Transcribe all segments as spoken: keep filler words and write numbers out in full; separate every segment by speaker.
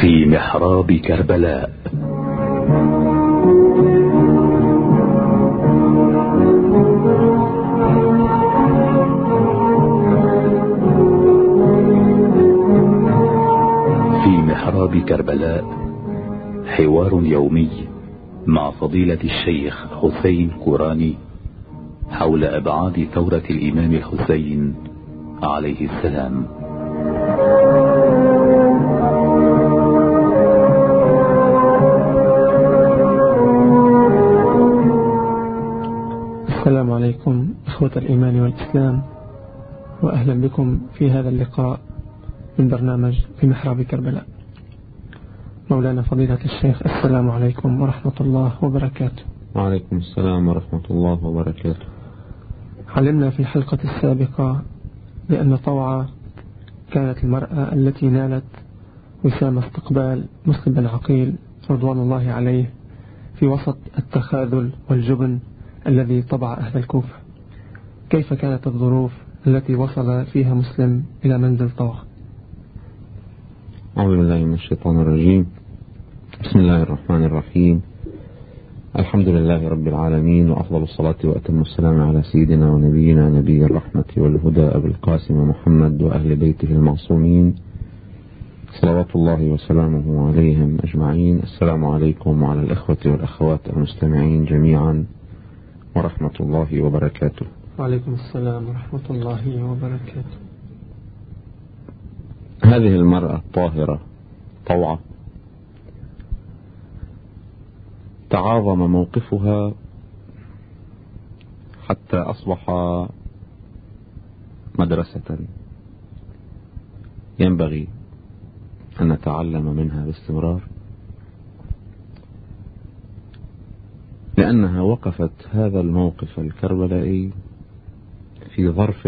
Speaker 1: في محراب كربلاء. في محراب كربلاء حوار يومي مع فضيلة الشيخ حسين كوراني حول أبعاد ثورة الإمام الحسين عليه السلام.
Speaker 2: السلام عليكم إخوة الإيمان والإسلام، وأهلا بكم في هذا اللقاء من برنامج في محراب كربلاء. مولانا فضيلة الشيخ، السلام عليكم ورحمة الله وبركاته.
Speaker 3: وعليكم السلام ورحمة الله وبركاته.
Speaker 2: علمنا في الحلقة السابقة بأن طوعة كانت المرأة التي نالت وسام استقبال مسلم بن عقيل رضوان الله عليه في وسط التخاذل والجبن الذي طبع أهل الكوفة. كيف كانت الظروف التي وصل فيها مسلم إلى منزل طوعة؟
Speaker 3: أعوذ بالله من الشيطان الرجيم. بسم الله الرحمن الرحيم. الحمد لله رب العالمين، وأفضل الصلاة وأتم السلام على سيدنا ونبينا نبي الرحمة والهدى أبي القاسم محمد وأهل بيته المعصومين صلوات الله وسلامه عليهم أجمعين. السلام عليكم وعلى الإخوة والأخوات المستمعين جميعا ورحمة الله وبركاته.
Speaker 2: وعليكم السلام ورحمة الله وبركاته.
Speaker 3: هذه المرأة الطاهرة طوعة تعاظم موقفها حتى أصبح مدرسة ينبغي أن نتعلم منها باستمرار، لأنها وقفت هذا الموقف الكربلائي في ظرف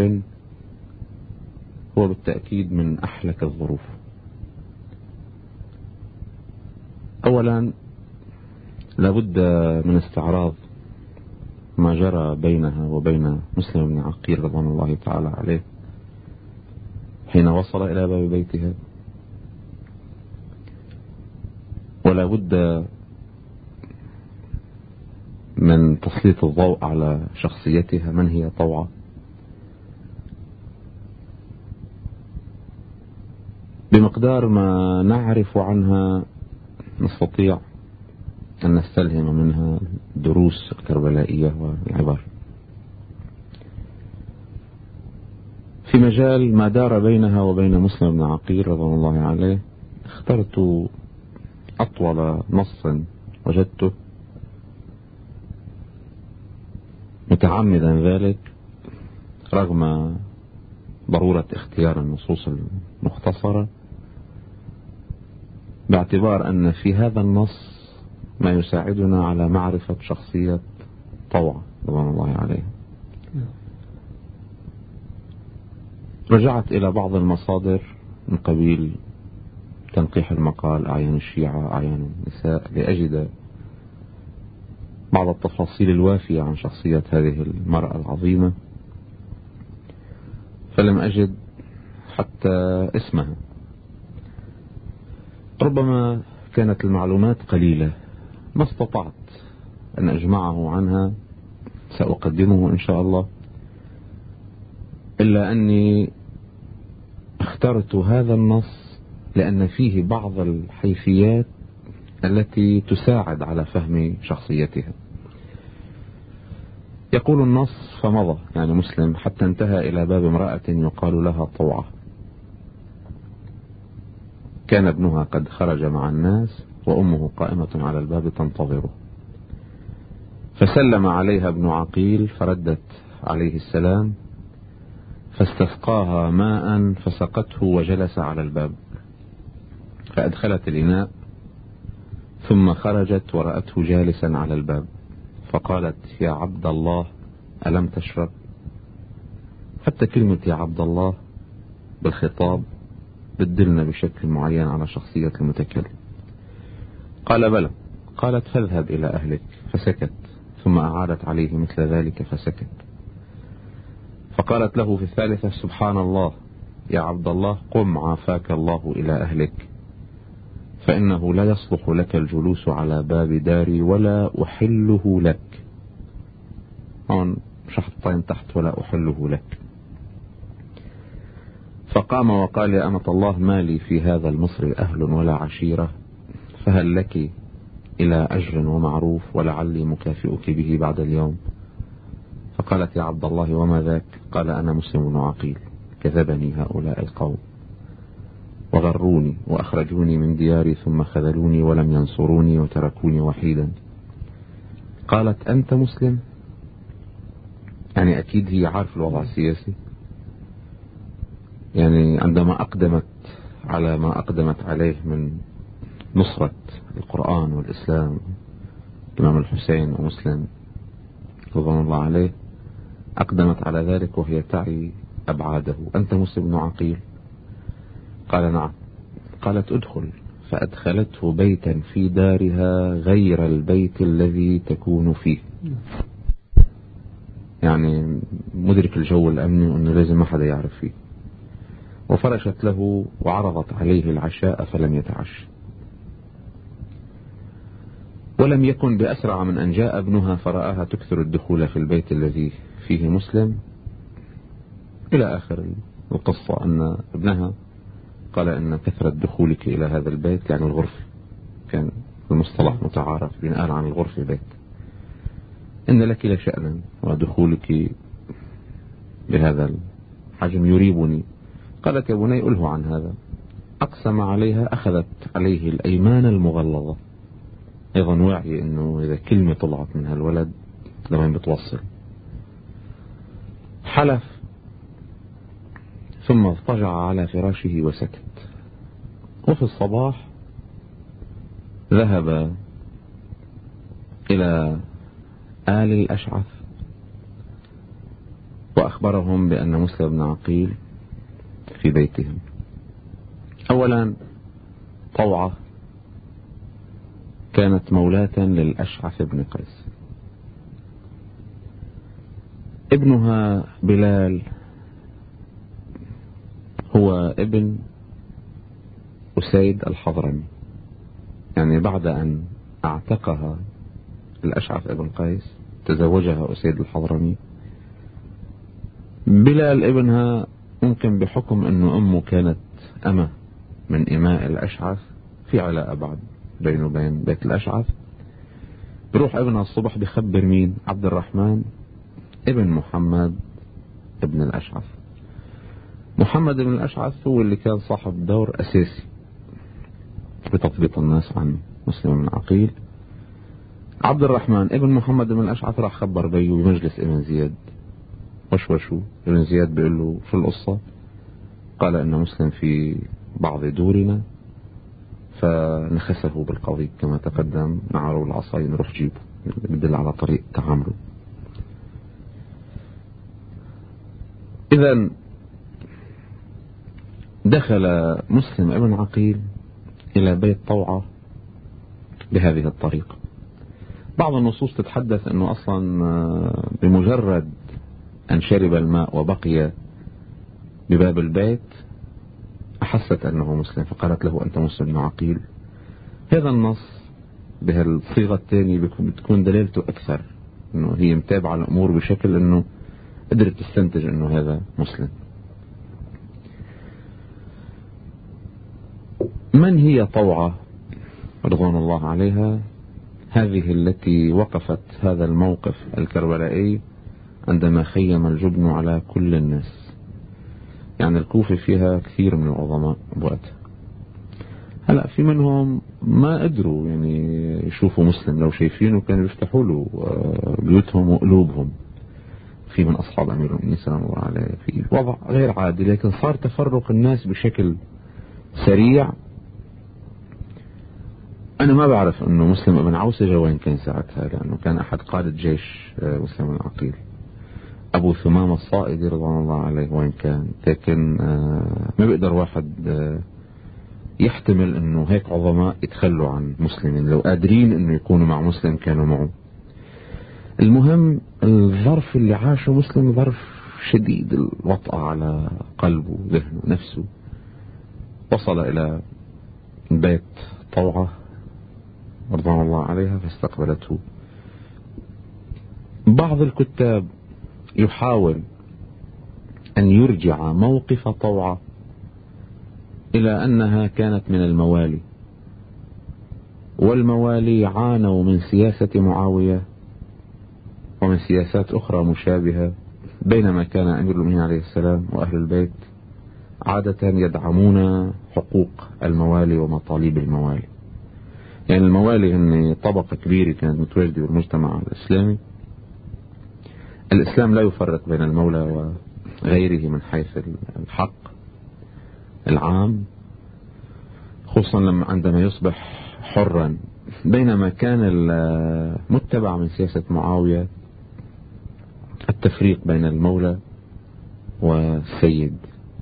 Speaker 3: هو بالتأكيد من أحلك الظروف. أولا لابد من استعراض ما جرى بينها وبين مسلم بن عقيل رضوان الله تعالى عليه حين وصل إلى باب بيتها، ولا بد من تسليط الضوء على شخصيتها. من هي طوعة؟ بمقدار ما نعرف عنها نستطيع أن نستلهم منها دروس الكربلائية والعبر. في مجال ما دار بينها وبين مسلم بن عقيل رضوان الله عليه اخترت أطول نص وجدته متعمدا ذلك رغم ضرورة اختيار النصوص المختصرة، باعتبار أن في هذا النص ما يساعدنا على معرفة شخصية طوعة رضوان الله عليه. رجعت إلى بعض المصادر من قبيل تنقيح المقال، أعيان الشيعة، أعيان النساء، لأجد بعض التفاصيل الوافية عن شخصية هذه المرأة العظيمة، فلم أجد حتى اسمها. ربما كانت المعلومات قليلة، ما استطعت أن أجمعه عنها، سأقدمه إن شاء الله، إلا أني اخترت هذا النص لأن فيه بعض الحيثيات التي تساعد على فهم شخصيتها. يقول النص: فمضى يعني مسلم حتى انتهى إلى باب امرأة يقال لها طوعة، كان ابنها قد خرج مع الناس وأمه قائمة على الباب تنتظره، فسلم عليها ابن عقيل فردت عليه السلام، فاستسقاها ماء فسقته وجلس على الباب، فأدخلت الإناء ثم خرجت ورأته جالسا على الباب، فقالت: يا عبد الله ألم تشرب؟ حتى كلمة يا عبد الله بالخطاب بدلنا بشكل معين على شخصية المتكلم. قال: بلى. قالت: فاذهب إلى أهلك، فسكت، ثم أعادت عليه مثل ذلك فسكت، فقالت له في الثالثة: سبحان الله يا عبد الله، قم عافاك الله إلى أهلك، فإنه لا يصلح لك الجلوس على باب داري ولا أحله لك. هون شحطين تحت ولا أحله لك. فقام وقال يا أمة الله ما لي في هذا المصري أهل ولا عشيرة، فهل لك إلى أجر ومعروف ولعلي مكافئك به بعد اليوم. فقالت يا عبد الله وما ذاك؟ قال أنا مسلم عقيل، كذبني هؤلاء القوم وغروني وأخرجوني من دياري ثم خذلوني ولم ينصروني وتركوني وحيدا. قالت أنت مسلم؟ يعني أكيد هي عارف الوضع السياسي، يعني عندما أقدمت على ما أقدمت عليه من نصرة القرآن والإسلام الإمام الحسين ومسلم رضوان الله عليه، أقدمت على ذلك وهي تعي أبعاده. أنت مسلم عقيل؟ قال نعم. قالت ادخل، فأدخلته بيتا في دارها غير البيت الذي تكون فيه. يعني مدرك الجو الأمني وأنه لازم ما حدا يعرف فيه. وفرشت له وعرضت عليه العشاء فلم يتعش. ولم يكن بأسرع من أن جاء ابنها فرآها تكثر الدخول في البيت الذي فيه مسلم إلى آخر القصة. أن ابنها قال إن كثرة دخولك إلى هذا البيت يعني الغرفة، كان المصطلح متعارف ينقال عن الغرفة بيت، إن لك لشأنا ودخولك بهذا الحجم يريبني. قالت يا بني أله عن هذا. أقسم عليها، أخذت عليه الأيمان المغلظة، أيضا وعي أنه إذا كلمة طلعت من هالولد لما بتوصل. حلف ثم اضطجع على فراشه وسكت. وفي الصباح ذهب إلى آل الأشعث وأخبرهم بأن مسلم بن عقيل في بيتهم. أولا طوعة كانت مولاة للأشعث بن قيس. ابنها بلال هو ابن أسيد الحضرمي، يعني بعد أن اعتقها الأشعث بن قيس تزوجها أسيد الحضرمي. بلال ابنها ممكن بحكم أنه أمه كانت أمة من إماء الأشعث في علاقة بعد بينه وبين بيت الأشعث. بروح ابنها الصبح بخبر مين؟ عبد الرحمن ابن محمد ابن الأشعث. محمد ابن الأشعث هو اللي كان صاحب دور أساسي بتطبيق الناس عن مسلم بن عقيل. عبد الرحمن ابن محمد بن الأشعث راح خبر بيه بمجلس ابن زياد. وشوشو ابن زياد بيقول له شو القصة؟ قال إن مسلم في بعض دورنا، فنخسه بالقضيب كما تقدم، نعروا العصاي نروح جيبه، بدل على طريق تعامله. إذن دخل مسلم ابن عقيل إلى بيت طوعة بهذه الطريقة. بعض النصوص تتحدث أنه أصلا بمجرد أن شرب الماء وبقي بباب البيت أحست أنه مسلم فقالت له أنت مسلم بن عقيل. هذا النص بهالصيغة الثانية بتكون دلالته أكثر أنه هي متابعة الأمور بشكل أنه قدرت تستنتج أنه هذا مسلم. من هي طوعة رضوان الله عليها؟ هذه التي وقفت هذا الموقف الكربلائي عندما خيم الجبن على كل الناس. يعني الكوفة فيها كثير من العظماء بوقتها. هلأ في منهم ما قدروا يعني يشوفوا مسلم، لو شايفينه كانوا يفتحوا له بيوتهم وقلوبهم. في من أصحاب أمير المؤمنين سلام الله عليه في وضع غير عادي، لكن صار تفرق الناس بشكل سريع. أنا ما بعرف أنه مسلم ابن عوسجة وين كان ساعتها، لأنه كان أحد قادة جيش مسلم بن عقيل. أبو ثمامة الصائدي رضوان الله عليه وين كان، لكن ما بيقدر واحد يحتمل أنه هيك عظماء يتخلوا عن مسلمين، لو قادرين أنه يكونوا مع مسلم كانوا معه. المهم الظرف اللي عاشه مسلم ظرف شديد الوطأة على قلبه ذهنه نفسه. وصل إلى بيت طوعة رضوان الله عليها فاستقبلته. بعض الكتاب يحاول أن يرجع موقف طوعة إلى أنها كانت من الموالي، والموالي عانوا من سياسة معاوية ومن سياسات أخرى مشابهة، بينما كان أمير المؤمنين عليه السلام وأهل البيت عادة يدعمون حقوق الموالي ومطالب الموالي. يعني الموالي هن طبقة كبيرة كانت متواجدة بالمجتمع الإسلامي. الإسلام لا يفرق بين المولى وغيره من حيث الحق العام، خصوصا لما عندما يصبح حرا، بينما كان المتبع من سياسة معاوية التفريق بين المولى والسيد.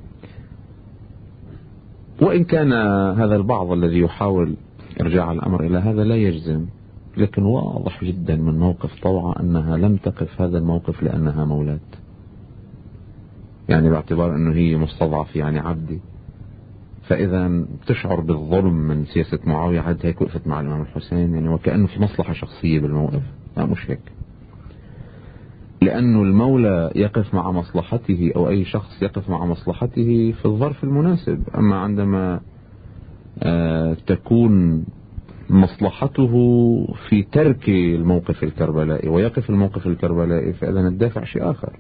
Speaker 3: وإن كان هذا البعض الذي يحاول إرجاع الأمر إلى هذا لا يجزم، لكن واضح جدا من موقف طوعة أنها لم تقف هذا الموقف لأنها مولاة، يعني باعتبار أنه هي مستضعف يعني عبدي، فإذا تشعر بالظلم من سياسة معاوية عاد هيك وقفت مع الإمام الحسين، يعني وكأنه في مصلحة شخصية بالموقف. لا، مش هيك، لأنه المولى يقف مع مصلحته أو أي شخص يقف مع مصلحته في الظرف المناسب. أما عندما آه تكون مصلحته في ترك الموقف الكربلائي ويقف الموقف الكربلائي، فإذا الدافع شيء آخر.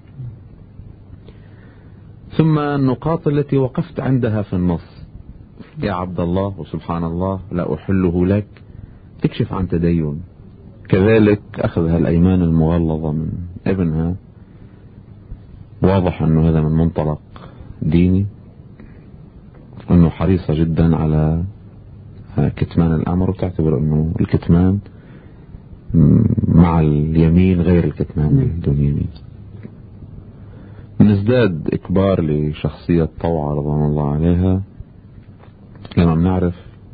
Speaker 3: ثم النقاط التي وقفت عندها في النص، يا عبد الله وسبحان الله لا أحله لك، تكشف عن تدين. كذلك أخذها الأيمان المغلظة من ابنها، واضح أنه هذا من منطلق ديني، أنه حريصة جدا على كتمان الأمر، وتعتبر أنه الكتمان مع اليمين غير الكتمان بدون يمين. نزداد إكبار لشخصية طوعة رضوان الله عليها لما بنعرف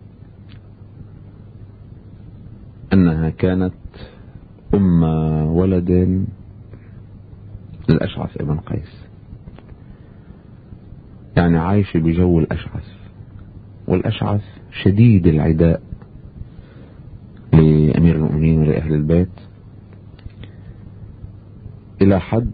Speaker 3: أنها كانت أم ولد للأشعث ابن قيس، يعني عايشة بجو الأشعث، والأشعث شديد العداء لأمير المؤمنين ولأهل البيت، إلى حد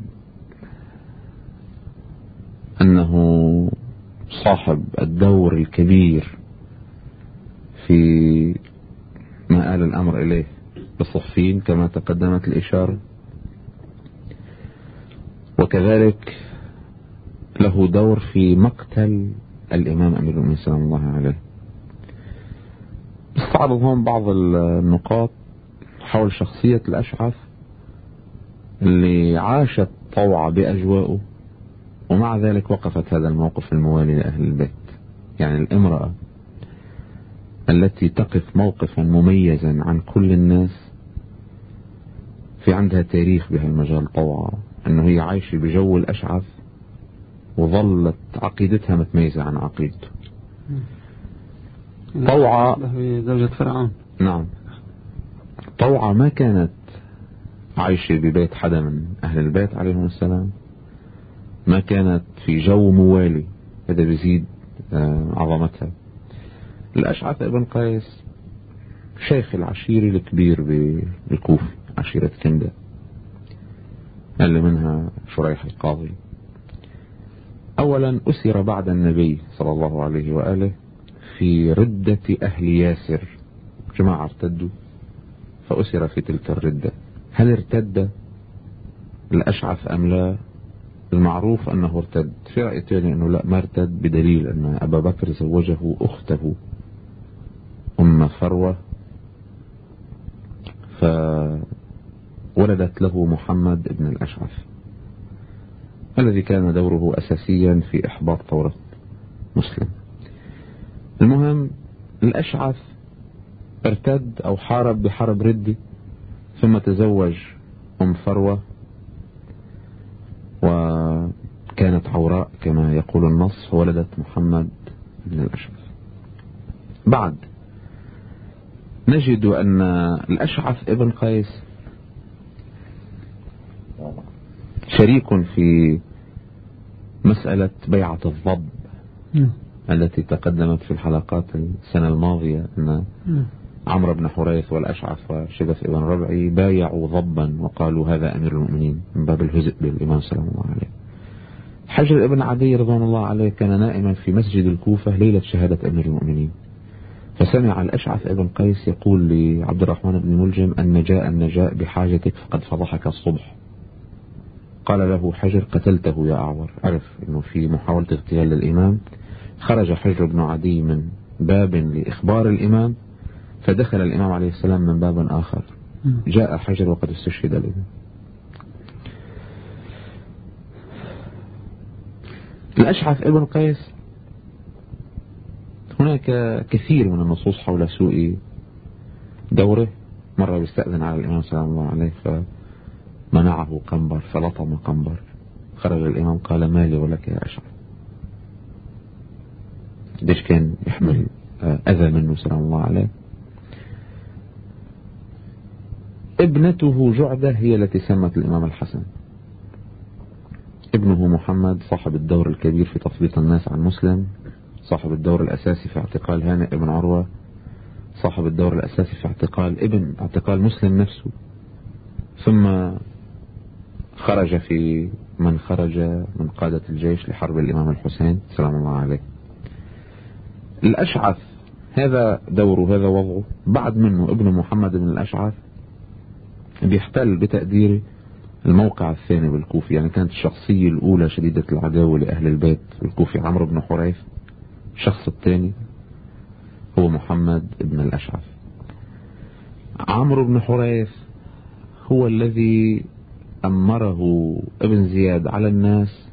Speaker 3: أنه صاحب الدور الكبير في ما آل الأمر إليه بصفين كما تقدمت الإشارة، وكذلك له دور في مقتل الإمام أمير المؤمنين سلام الله عليه. استعرض هون بعض النقاط حول شخصية الأشعث اللي عاشت طوعة بأجواءه، ومع ذلك وقفت هذا الموقف الموالي لأهل البيت. يعني الامرأة التي تقف موقفا مميزا عن كل الناس، في عندها تاريخ بهالمجال طوعة، أنه هي عايشة بجو الأشعث وظلت عقيدتها متميزة عن عقيدته. طوعة
Speaker 4: زوجة فرعون.
Speaker 3: نعم، طوعة ما كانت عايشة ببيت حدا من أهل البيت عليهم السلام، ما كانت في جو موالي، هذا بيزيد عظمتها. الأشعث ابن قيس شيخ العشيرة الكبير بالكوفة، عشيرة كندة، اللي منها شريح القاضي. أولا أسر بعد النبي صلى الله عليه وآله في ردة أهل ياسر، جماعة ارتدوا فأسر في تلك الردة. هل ارتد الأشعث أم لا؟ المعروف أنه ارتد. في رأي تاني أنه لا، ما ارتد، بدليل أن أبا بكر زوجه أخته أم فروة، فولدت له محمد ابن الأشعث الذي كان دوره أساسيا في إحباط ثورة مسلم. المهم الأشعث ارتد أو حارب بحرب ردة، ثم تزوج أم فروة وكانت عوراء كما يقول النص، فولدت محمد بن الأشعث. بعد نجد أن الأشعث ابن قيس شريك في مسألة بيعة الضب التي تقدمت في الحلقات السنة الماضية أن عمرو بن حريث والأشعث وشبث ابن ربعي بايعوا ضبا وقالوا هذا أمير المؤمنين من باب الهزء بالإمام سلام الله عليه. حجر ابن عدي رضوان الله عليه كان نائما في مسجد الكوفة ليلة شهادة أمير المؤمنين، فسمع الأشعث ابن قيس يقول لعبد الرحمن بن ملجم النجاء النجاء بحاجتك فقد فضحك الصبح. قال له حجر قتلته يا أعور. عرف أنه في محاولة اغتيال للإمام. خرج حجر بن عدي من باب لإخبار الإمام، فدخل الإمام عليه السلام من باب آخر. جاء حجر وقد استشهد الإمام. الأشعث ابن قيس هناك كثير من النصوص حول سوء دوره. مرة بيستأذن على الإمام سلام الله عليه فمنعه قنبر فلطم قنبر، خرج الإمام قال مالي ولك يا أشعث. قديش كان يحمل أذى منه سلام الله عليه. ابنته جعدة هي التي سمت الإمام الحسن. ابنه محمد صاحب الدور الكبير في تثبيط الناس عن مسلم، صاحب الدور الأساسي في اعتقال هانئ ابن عروة، صاحب الدور الأساسي في اعتقال ابن اعتقال مسلم نفسه، ثم خرج في من خرج من قادة الجيش لحرب الإمام الحسين سلام الله عليه. الأشعث هذا دوره هذا وضعه. بعد منه ابن محمد بن الأشعث بيحتل بتقديري الموقع الثاني بالكوفي، يعني كانت الشخصية الأولى شديدة العداوة لأهل البيت الكوفي عمرو بن حريث، الشخص الثاني هو محمد بن الأشعث. عمرو بن حريث هو الذي أمره ابن زياد على الناس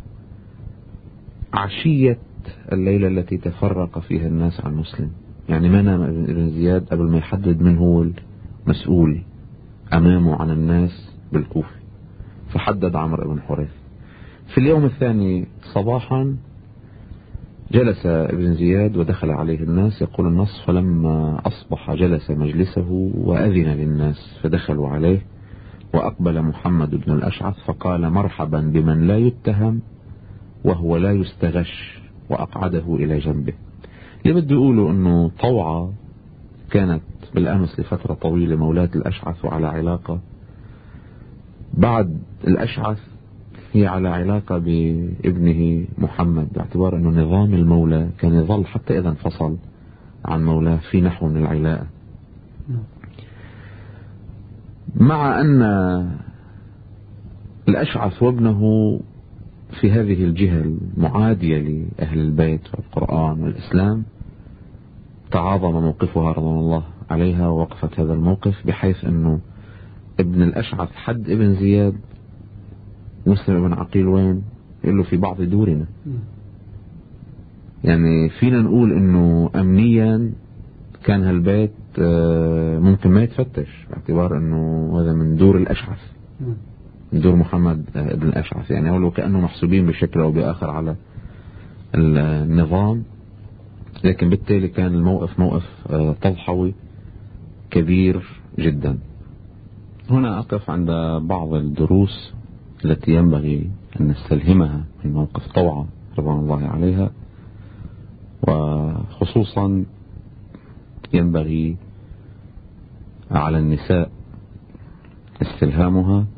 Speaker 3: عشية الليلة التي تفرق فيها الناس عن مسلم، يعني ما نام ابن زياد قبل ما يحدد من هو المسؤول أمامه عن الناس بالكوفة، فحدد عمرو بن حريث. في اليوم الثاني صباحا جلس ابن زياد ودخل عليه الناس، يقول النص فلما أصبح جلس مجلسه وأذن للناس فدخلوا عليه، وأقبل محمد بن الأشعث فقال مرحبا بمن لا يتهم وهو لا يستغش، وأقعده إلى جنبه. اللي بده يقوله أنه طوعة كانت بالأمس لفترة طويلة مولاة الأشعث وعلى علاقة، بعد الأشعث هي على علاقة بابنه محمد، باعتبار أنه نظام المولى كان يظل حتى إذا انفصل عن مولاه في نحو من العلاقة. مع أن الأشعث وابنه في هذه الجهة المعادية لأهل البيت والقرآن والإسلام تعاظم موقفها رضوان الله عليها ووقفت هذا الموقف، بحيث أنه ابن الأشعث حد ابن زياد مسلم ابن عقيل وين يقول له في بعض دورنا. يعني فينا نقول أنه أمنيا كان هالبيت ممكن ما يتفتش، باعتبار أنه هذا من دور الأشعث من دور محمد ابن الأشعث، يعني أولو كأنه محسوبين بشكل أو بآخر على النظام، لكن بالتالي كان الموقف موقف تضحوي كبير جدا. هنا أقف عند بعض الدروس التي ينبغي أن نستلهمها من موقف طوعة رضوان الله عليها، وخصوصا ينبغي على النساء استلهامها.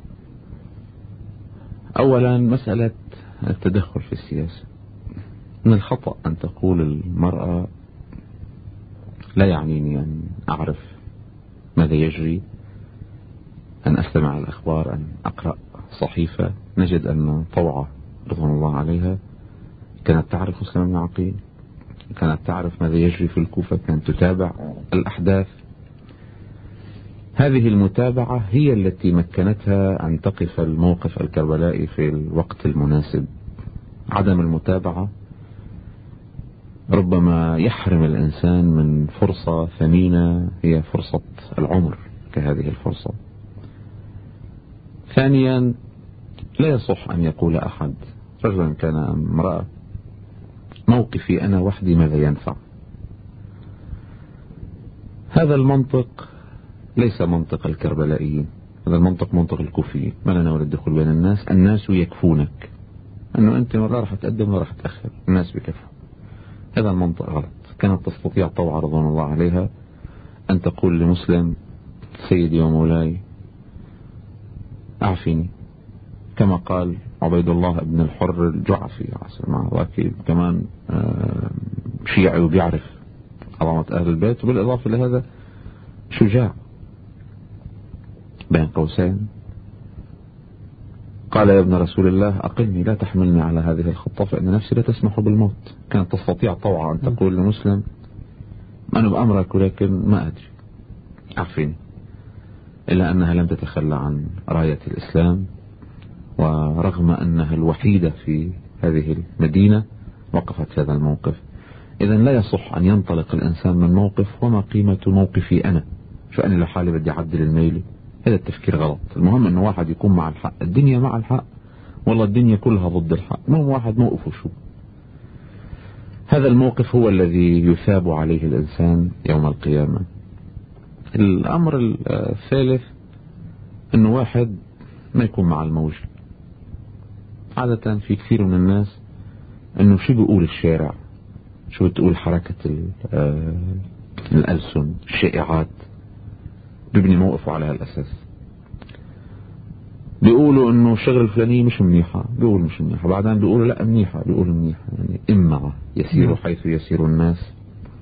Speaker 3: أولا مسألة التدخل في السياسة. من الخطأ أن تقول المرأة لا يعنيني أن أعرف ماذا يجري، أن أستمع الأخبار، أن أقرأ صحيفة. نجد أن طوعة رضوان الله عليها كانت تعرف مسلم بن عقيل، كانت تعرف ماذا يجري في الكوفة، كانت تتابع الأحداث. هذه المتابعة هي التي مكنتها أن تقف الموقف الكربلائي في الوقت المناسب. عدم المتابعة ربما يحرم الإنسان من فرصة ثمينة هي فرصة العمر كهذه الفرصة. ثانيا لا يصح أن يقول أحد رجلا كان امرأة موقفي أنا وحدي ماذا ينفع. هذا المنطق ليس منطق الكربلائيين، هذا المنطق منطق الكوفيين. ما لنا ولا الدخول بين الناس، الناس يكفونك، أنه أنت مرة راح تقدم ولا راح تأخر، الناس بكفوا. هذا المنطق غلط. كانت تستطيع طوعة رضوان الله عليها أن تقول لمسلم سيدي ومولاي أعفني، كما قال عبيد الله بن الحر الجعفي مع ذاك كمان شيعي وبيعرف عظمة أهل البيت، وبالإضافة لهذا شجاع بين قوسين. قال يا ابن رسول الله أقلني لا تحملني على هذه الخطة فإن نفسي لا تسمح بالموت. كانت تستطيع طوعا أن تقول لمسلم أنا بأمرك ولكن ما أدري أعفني، إلا أنها لم تتخلى عن راية الإسلام، ورغم أنها الوحيدة في هذه المدينة وقفت في هذا الموقف. إذن لا يصح أن ينطلق الإنسان من موقف وما قيمة موقفي أنا، شو أنا لحالي بدي أعدل الميلي. هذا التفكير غلط. المهم أنه واحد يكون مع الحق، الدنيا مع الحق، والله الدنيا كلها ضد الحق، المهم واحد موقفه شو. هذا الموقف هو الذي يثاب عليه الإنسان يوم القيامة. الأمر الثالث أنه واحد ما يكون مع الموج. عادة في كثير من الناس أنه شو بيقول الشارع، شو بتقول حركة الألسن، الشائعات، بيبني موقفه على هالأساس. بيقولوا أنه الشغل الفلانية مش منيحة، بيقول مش منيحة، بعدين بيقولوا لا منيحة، بيقول منيحة. يعني إما يسير حيث يسير الناس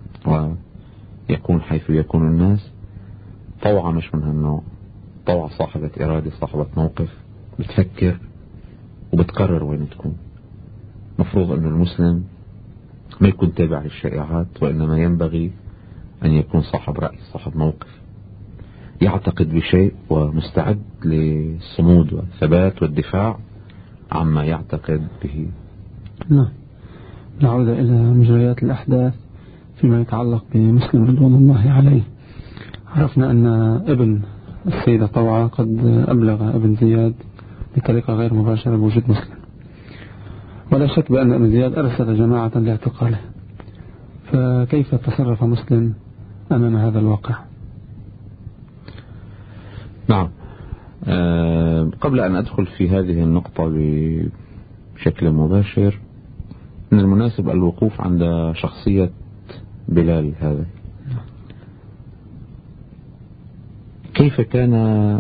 Speaker 3: ويكون حيث يكون الناس. طوعة مش من هالنوع. طوعة صاحبة إرادة، صاحبة موقف، بتفكر وبتقرر وين تكون. مفروض أن المسلم ما يكون تابع للشائعات، وإنما ينبغي أن يكون صاحب رأي، صاحب موقف، يعتقد بشيء ومستعد للصمود والثبات والدفاع عما يعتقد به.
Speaker 2: نعم. نعود إلى مجريات الأحداث فيما يتعلق بمسلم رضوان الله عليه. عرفنا أن ابن السيدة طوعة قد أبلغ ابن زياد بطريقة غير مباشرة بوجود مسلم، ولا شك بأن ابن زياد أرسل جماعة لاعتقاله. فكيف تصرف مسلم أمام هذا الواقع؟
Speaker 3: نعم. أه قبل أن أدخل في هذه النقطة بشكل مباشر، من المناسب الوقوف عند شخصية بلال هذا. كيف كان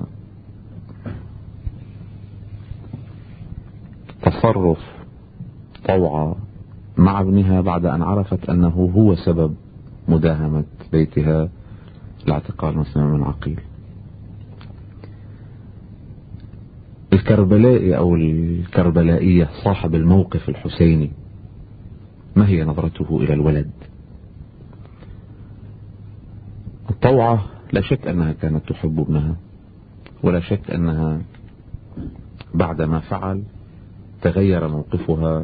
Speaker 3: تصرف طوعة مع ابنها بعد أن عرفت أنه هو سبب مداهمة بيتها لاعتقال مسلم بن عقيل؟ الكربلائي أو الكربلائية صاحب الموقف الحسيني، ما هي نظرته إلى الولد؟ الطوعة لا شك أنها كانت تحب ابنها، ولا شك أنها بعدما فعل تغير موقفها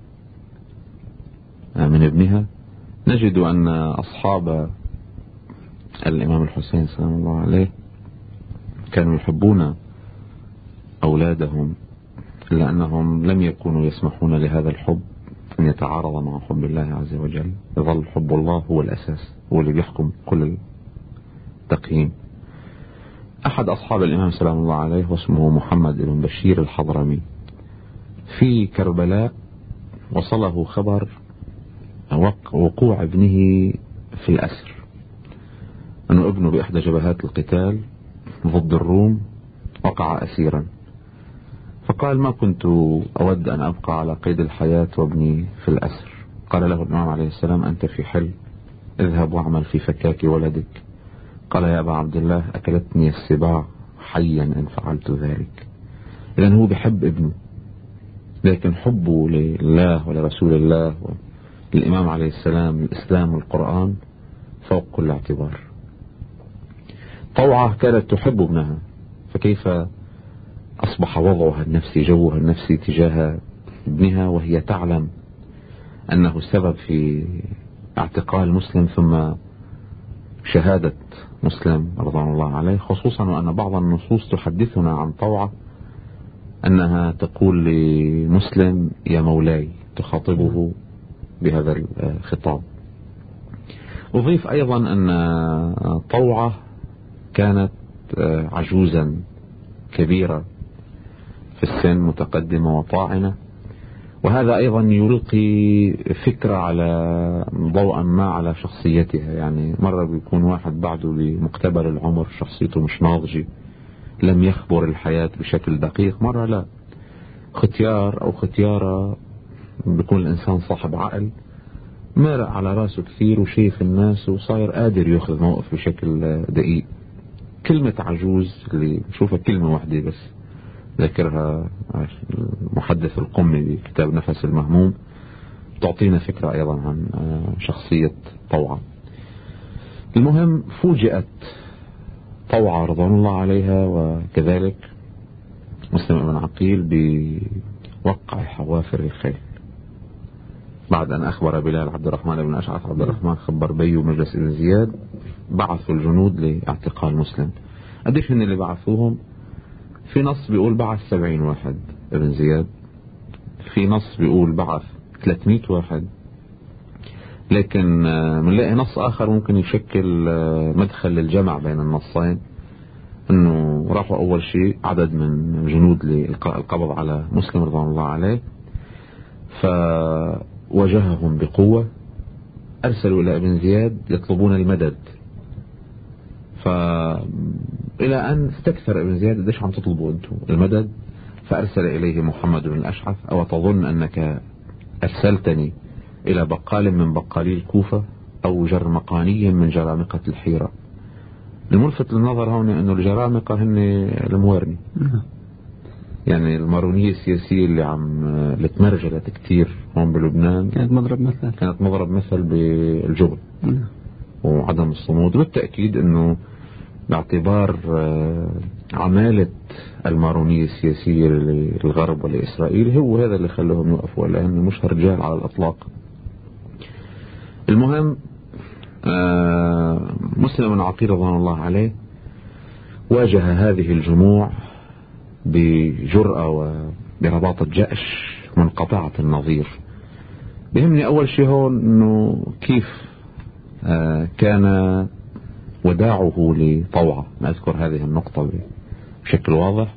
Speaker 3: من ابنها. نجد أن أصحاب الإمام الحسين سلام الله عليه كانوا يحبون أولادهم، إلا أنهم لم يكونوا يسمحون لهذا الحب أن يتعارض مع حب الله عز وجل. يظل حب الله هو الأساس، هو اللي بيحكم كل التقييم. أحد أصحاب الإمام سلام الله عليه واسمه محمد بن بشير الحضرمي، في كربلاء وصله خبر وقوع ابنه في الأسر، أنه ابنه بإحدى جبهات القتال ضد الروم وقع أسيرا. فقال ما كنت أود أن أبقى على قيد الحياة وابني في الأسر. قال له الإمام عليه السلام أنت في حل، اذهب واعمل في فكاك ولدك. قال يا أبا عبد الله أكلتني السباع حيا إن فعلت ذلك. لأنه هو بحب ابنه، لكن حبه لله ولرسول الله والإمام عليه السلام، الإسلام والقرآن فوق كل اعتبار. طوعة كانت تحب ابنها، فكيف أصبح وضعها النفسي، جوها النفسي تجاه ابنها وهي تعلم أنه السبب في اعتقال مسلم ثم شهادة مسلم رضوان الله عليه، خصوصا وأن بعض النصوص تحدثنا عن طوعة أنها تقول لمسلم يا مولاي، تخاطبه بهذا الخطاب. أضيف أيضا أن طوعة كانت عجوزا كبيرة في السن، متقدمة وطاعنة، وهذا أيضا يلقي فكرة على ضوءا ما على شخصيتها. يعني مرة بيكون واحد بعده بمقتبل العمر، شخصيته مش ناضجة، لم يخبر الحياة بشكل دقيق. مرة لا، ختيار أو ختيارة بيكون الإنسان صاحب عقل، مارق على راسه كثير وشايف الناس وصاير قادر يأخذ موقف بشكل دقيق. كلمة عجوز اللي بشوفها كلمة واحدة بس ذكرها المحدث القمي بكتاب نفس المهموم، تعطينا فكرة أيضا عن شخصية طوعة. المهم فوجئت طوعة رضوان الله عليها وكذلك مسلم بن عقيل بوقع حوافر الخيل، بعد أن أخبر بلال عبد الرحمن بن أشعث عبد الرحمن خبر بي ومجلس بن زياد، بعثوا الجنود لاعتقال مسلم. قديش هن اللي بعثوهم؟ في نص بيقول بعث سبعين واحد ابن زياد، في نص بيقول بعث ثلاثمائة واحد، لكن منلاقي نص آخر ممكن يشكل مدخل للجمع بين النصين، انه راحوا اول شيء عدد من جنود لإلقاء القبض على مسلم رضوان الله عليه، فواجههم بقوة، ارسلوا الى ابن زياد يطلبون المدد، فإلى أن استكثر ابن زياد قديش عم تطلبوا أنتم المدد، فأرسل إليه محمد بن الأشعث: أو تظن أنك أرسلتني إلى بقال من بقالي الكوفة أو جرمقاني من جرامقة الحيرة؟ الملفت للنظر هون أنه الجرامقة هن الموارني، يعني المارونية السياسية اللي عم اللي تمرجلت كتير هون بلبنان،
Speaker 2: كانت مضرب مثل
Speaker 3: كانت مضرب مثل بالجبن وعدم الصمود. بالتأكيد أنه باعتبار عمالة المارونية السياسية للغرب ولإسرائيل هو هذا اللي خلوهم يوقفوا، لأنه مش رجال على الأطلاق. المهم مسلم بن عقيل رضوان الله عليه واجه هذه الجموع بجرأة وبرباطة جأش منقطعة النظير. بهمني أول شيء هون أنه كيف كان وداعه لطوعة، نذكر هذه النقطة بشكل واضح.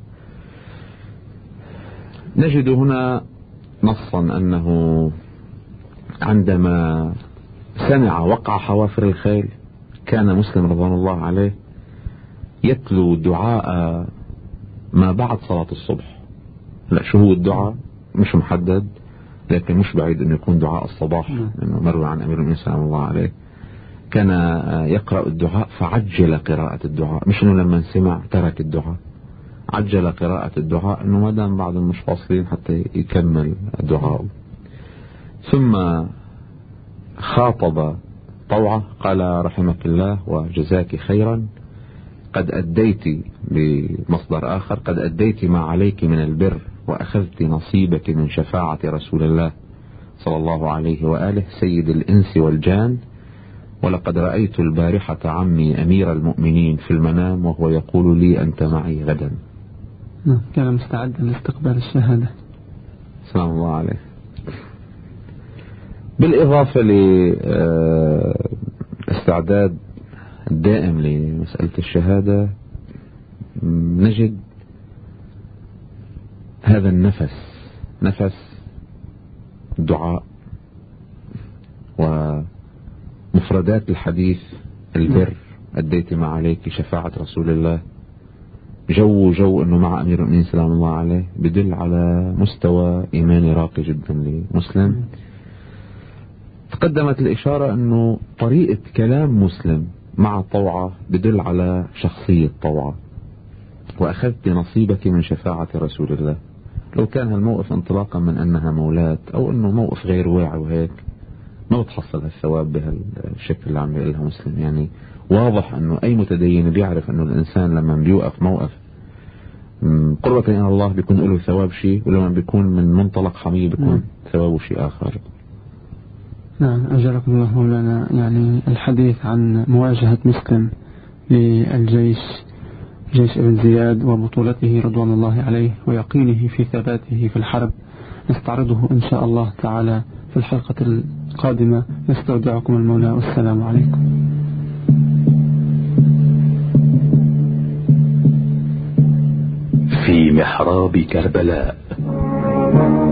Speaker 3: نجد هنا نصا أنه عندما سمع وقع حوافر الخيل كان مسلم رضوان الله عليه يتلو دعاء ما بعد صلاة الصبح. لا، شو هو الدعاء مش محدد، لكن مش بعيد أن يكون دعاء الصباح، لأنه مروي عن أمير المؤمنين سلام الله عليه كان يقرأ الدعاء فعجل قراءة الدعاء، مش أنه لما سمع ترك الدعاء، عجل قراءة الدعاء أنه ما دام بعد مش فاصلين حتى يكمل الدعاء. ثم خاطب طوعة قال: رحمك الله وجزاك خيرا، قد أديت، بمصدر آخر: قد أديت ما عليك من البر وأخذت نصيبك من شفاعة رسول الله صلى الله عليه وآله سيد الإنس والجان، ولقد رأيت البارحة عمي أمير المؤمنين في المنام وهو يقول لي أنت معي غدا.
Speaker 2: كان مستعدا لاستقبال الشهادة
Speaker 3: سلام الله عليه. بالإضافة لاستعداد الدائم لمسألة الشهادة، نجد هذا النفس، نفس الدعاء ومفردات الحديث: البر، أديت ما عليك، شفاعة رسول الله، جو جو أنه مع أمير المؤمنين سلام الله عليه، بدل على مستوى إيماني راقي جدا لمسلم. تقدمت الإشارة أنه طريقة كلام مسلم مع طوعة بدل على شخصية طوعة: وأخذت نصيبك من شفاعة رسول الله. لو كان هالموقف انطلاقا من أنها مولاة أو أنه موقف غير واعي وهيك ما بتحصل هالثواب بهالشكل اللي عم يقولها مسلم. يعني واضح أنه أي متدين بيعرف أنه الإنسان لما بيوقف موقف قربة إلى الله بيكون له ثواب شيء، ولما بيكون من منطلق حمية بيكون ثوابه شيء آخر.
Speaker 2: نعم، أجركم الله مولانا. يعني الحديث عن مواجهة مسلم للجيش، جيش ابن زياد، وبطولته رضوان الله عليه ويقينه في ثباته في الحرب، نستعرضه إن شاء الله تعالى في الحلقة القادمة. نستودعكم المولى، والسلام عليكم.
Speaker 1: في محراب كربلاء.